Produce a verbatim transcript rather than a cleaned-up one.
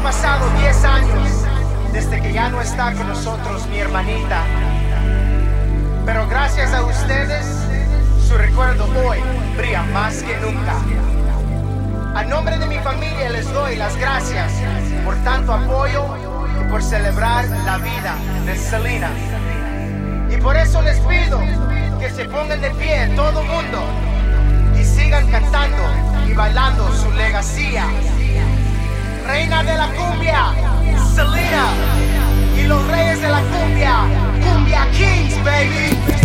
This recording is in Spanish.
pasado diez años desde que ya no está con nosotros mi hermanita. Pero gracias a ustedes, su recuerdo hoy brilla más que nunca. A nombre de mi familia les doy las gracias por tanto apoyo y por celebrar la vida de Selena. Y por eso les pido que se pongan de pie todo el mundo y sigan cantando y bailando su legacía. Reina de la cumbia, Selena, y los reyes de la cumbia, Cumbia Kings, baby.